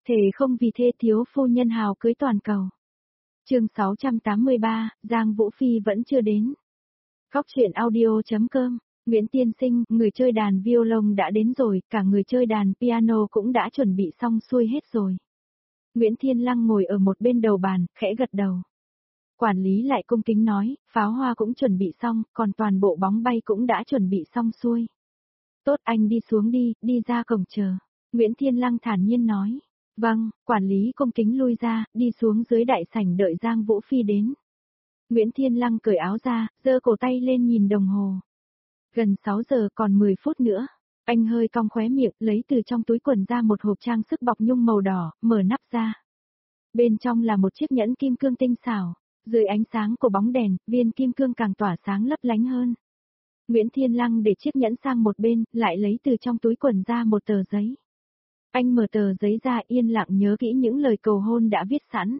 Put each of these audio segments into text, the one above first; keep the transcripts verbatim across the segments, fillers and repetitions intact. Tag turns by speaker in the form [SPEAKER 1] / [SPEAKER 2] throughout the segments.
[SPEAKER 1] Thề không vì thê thiếu phu nhân hào cưới toàn cầu. Chương sáu trăm tám mươi ba, Giang Vũ Phi vẫn chưa đến. Góc truyện audio.com. Nguyễn Tiên Sinh, người chơi đàn violon đã đến rồi, cả người chơi đàn piano cũng đã chuẩn bị xong xuôi hết rồi. Nguyễn Thiên Lăng ngồi ở một bên đầu bàn, khẽ gật đầu. Quản lý lại cung kính nói, pháo hoa cũng chuẩn bị xong, còn toàn bộ bóng bay cũng đã chuẩn bị xong xuôi. Tốt, anh đi xuống đi, đi ra cổng chờ. Nguyễn Thiên Lăng thản nhiên nói. Vâng, quản lý cung kính lui ra, đi xuống dưới đại sảnh đợi Giang Vũ Phi đến. Nguyễn Thiên Lăng cởi áo ra, giơ cổ tay lên nhìn đồng hồ. Gần sáu giờ còn mười phút nữa. Anh hơi cong khóe miệng, lấy từ trong túi quần ra một hộp trang sức bọc nhung màu đỏ, mở nắp ra. Bên trong là một chiếc nhẫn kim cương tinh xảo. Dưới ánh sáng của bóng đèn, viên kim cương càng tỏa sáng lấp lánh hơn. Nguyễn Thiên Lăng để chiếc nhẫn sang một bên, lại lấy từ trong túi quần ra một tờ giấy. Anh mở tờ giấy ra yên lặng nhớ kỹ những lời cầu hôn đã viết sẵn.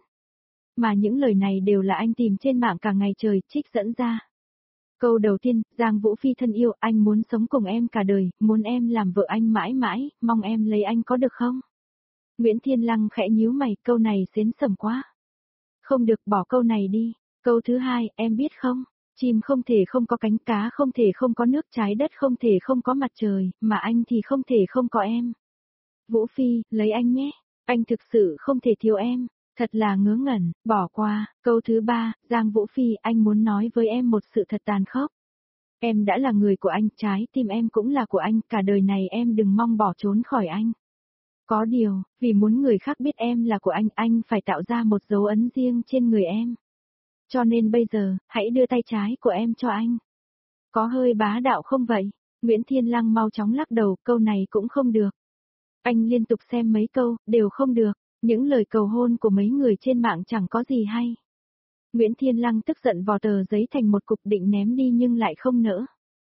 [SPEAKER 1] Mà những lời này đều là anh tìm trên mạng cả ngày trời, trích dẫn ra. Câu đầu tiên, Giang Vũ Phi thân yêu, anh muốn sống cùng em cả đời, muốn em làm vợ anh mãi mãi, mong em lấy anh có được không? Nguyễn Thiên Lăng khẽ nhíu mày, câu này xến sẩm quá. Không được, bỏ câu này đi. Câu thứ hai, em biết không? Chim không thể không có cánh, cá không thể không có nước, trái đất không thể không có mặt trời, mà anh thì không thể không có em. Vũ Phi, lấy anh nhé. Anh thực sự không thể thiếu em. Thật là ngớ ngẩn, bỏ qua. Câu thứ ba, Giang Vũ Phi, anh muốn nói với em một sự thật tàn khốc. Em đã là người của anh, trái tim em cũng là của anh, cả đời này em đừng mong bỏ trốn khỏi anh. Có điều, vì muốn người khác biết em là của anh, anh phải tạo ra một dấu ấn riêng trên người em. Cho nên bây giờ, hãy đưa tay trái của em cho anh. Có hơi bá đạo không vậy? Nguyễn Thiên Lăng mau chóng lắc đầu, câu này cũng không được. Anh liên tục xem mấy câu, đều không được. Những lời cầu hôn của mấy người trên mạng chẳng có gì hay. Nguyễn Thiên Lăng tức giận vò tờ giấy thành một cục định ném đi nhưng lại không nỡ.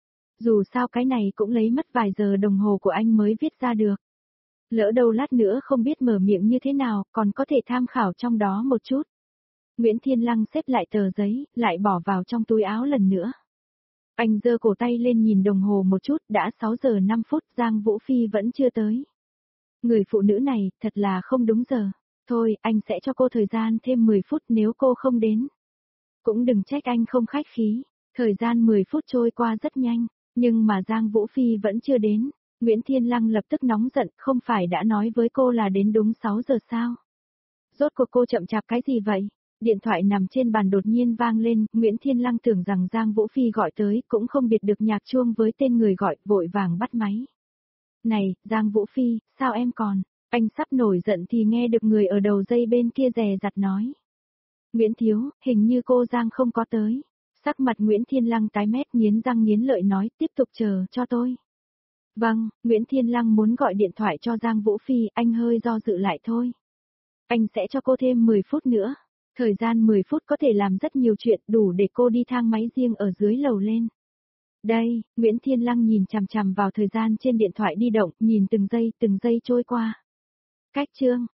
[SPEAKER 1] Dù sao cái này cũng lấy mất vài giờ đồng hồ của anh mới viết ra được. Lỡ đâu lát nữa không biết mở miệng như thế nào, còn có thể tham khảo trong đó một chút. Nguyễn Thiên Lăng xếp lại tờ giấy, lại bỏ vào trong túi áo lần nữa. Anh giơ cổ tay lên nhìn đồng hồ một chút, đã sáu giờ năm phút, Giang Vũ Phi vẫn chưa tới. Người phụ nữ này, thật là không đúng giờ. Thôi, anh sẽ cho cô thời gian thêm mười phút nếu cô không đến. Cũng đừng trách anh không khách khí. Thời gian mười phút trôi qua rất nhanh, nhưng mà Giang Vũ Phi vẫn chưa đến. Nguyễn Thiên Lăng lập tức nóng giận, không phải đã nói với cô là đến đúng sáu giờ sao? Rốt cuộc cô chậm chạp cái gì vậy? Điện thoại nằm trên bàn đột nhiên vang lên, Nguyễn Thiên Lăng tưởng rằng Giang Vũ Phi gọi tới, cũng không biệt được nhạc chuông với tên người gọi, vội vàng bắt máy. Này, Giang Vũ Phi, sao em còn? Anh sắp nổi giận thì nghe được người ở đầu dây bên kia dè dặt nói. Nguyễn Thiếu, hình như cô Giang không có tới. Sắc mặt Nguyễn Thiên Lăng tái mét nghiến răng nghiến lợi nói, tiếp tục chờ cho tôi. Vâng, Nguyễn Thiên Lăng muốn gọi điện thoại cho Giang Vũ Phi, anh hơi do dự lại thôi. Anh sẽ cho cô thêm mười phút nữa. Thời gian mười phút có thể làm rất nhiều chuyện, đủ để cô đi thang máy riêng ở dưới lầu lên. Đây, Nguyễn Thiên Lăng nhìn chằm chằm vào thời gian trên điện thoại di động, nhìn từng giây từng giây trôi qua. Cách chương,